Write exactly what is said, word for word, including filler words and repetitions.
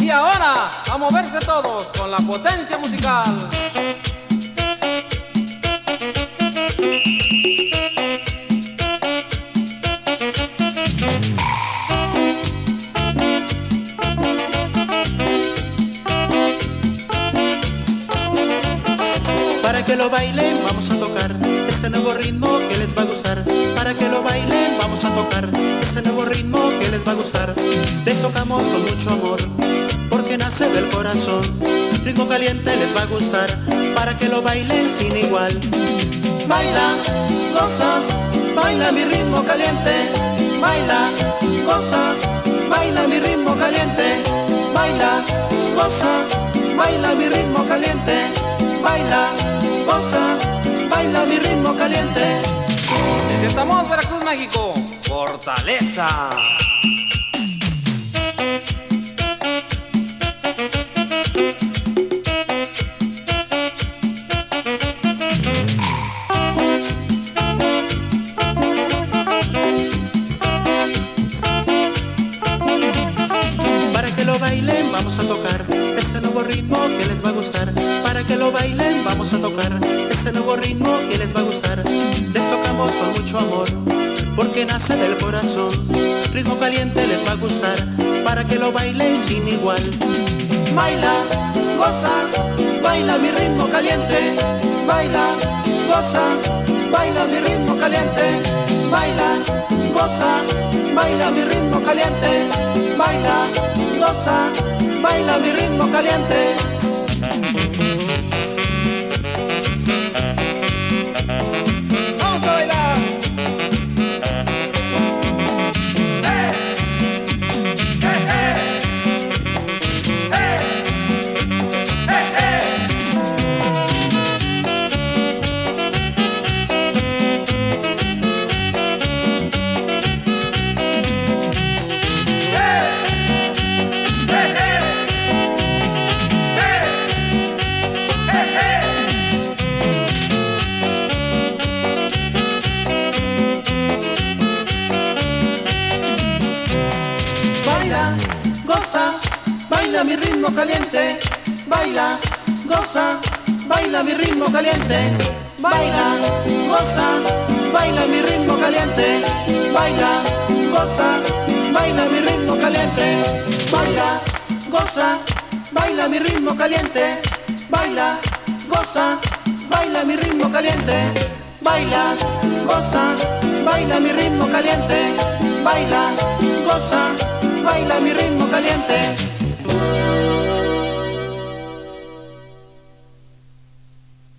Y ahora, a moverse todos con la potencia musical. Para que lo bailen vamos a tocar este nuevo ritmo que les va a gustar. Para que lo bailen vamos a tocar este nuevo ritmo que les va a gustar. Les tocamos con mucho amor porque nace del corazón. Ritmo caliente les va a gustar para que lo bailen sin igual. Baila, goza, baila mi ritmo caliente. Baila, goza, baila mi ritmo caliente. Baila, goza, baila mi ritmo caliente. Baila, goza, baila mi ritmo caliente. Desde estamos Veracruz, México, Fortaleza. Para que lo bailen vamos a tocar este nuevo ritmo que les va a gustar. Para que lo bailen vamos a tocar este nuevo ritmo que les va a gustar. Les tocamos con mucho amor porque nace del corazón. Ritmo caliente les va a gustar para que lo bailen sin igual. Baila, goza, baila mi ritmo caliente. Baila, goza, baila mi ritmo caliente. Baila, goza, baila mi ritmo caliente. Baila, goza, baila mi ritmo caliente. Vamos a bailar. ¡Eh! ¡Eh, eh! ¡Eh! ¡Eh, eh! Baila, goza, baila mi ritmo caliente. Baila, goza, baila mi ritmo caliente. Baila, goza, baila mi ritmo caliente. Baila, goza, baila mi ritmo caliente. Baila, goza, baila mi ritmo caliente. Baila, goza, baila mi ritmo caliente. Baila, goza, baila mi ritmo caliente. Baila, goza, baila mi ritmo caliente.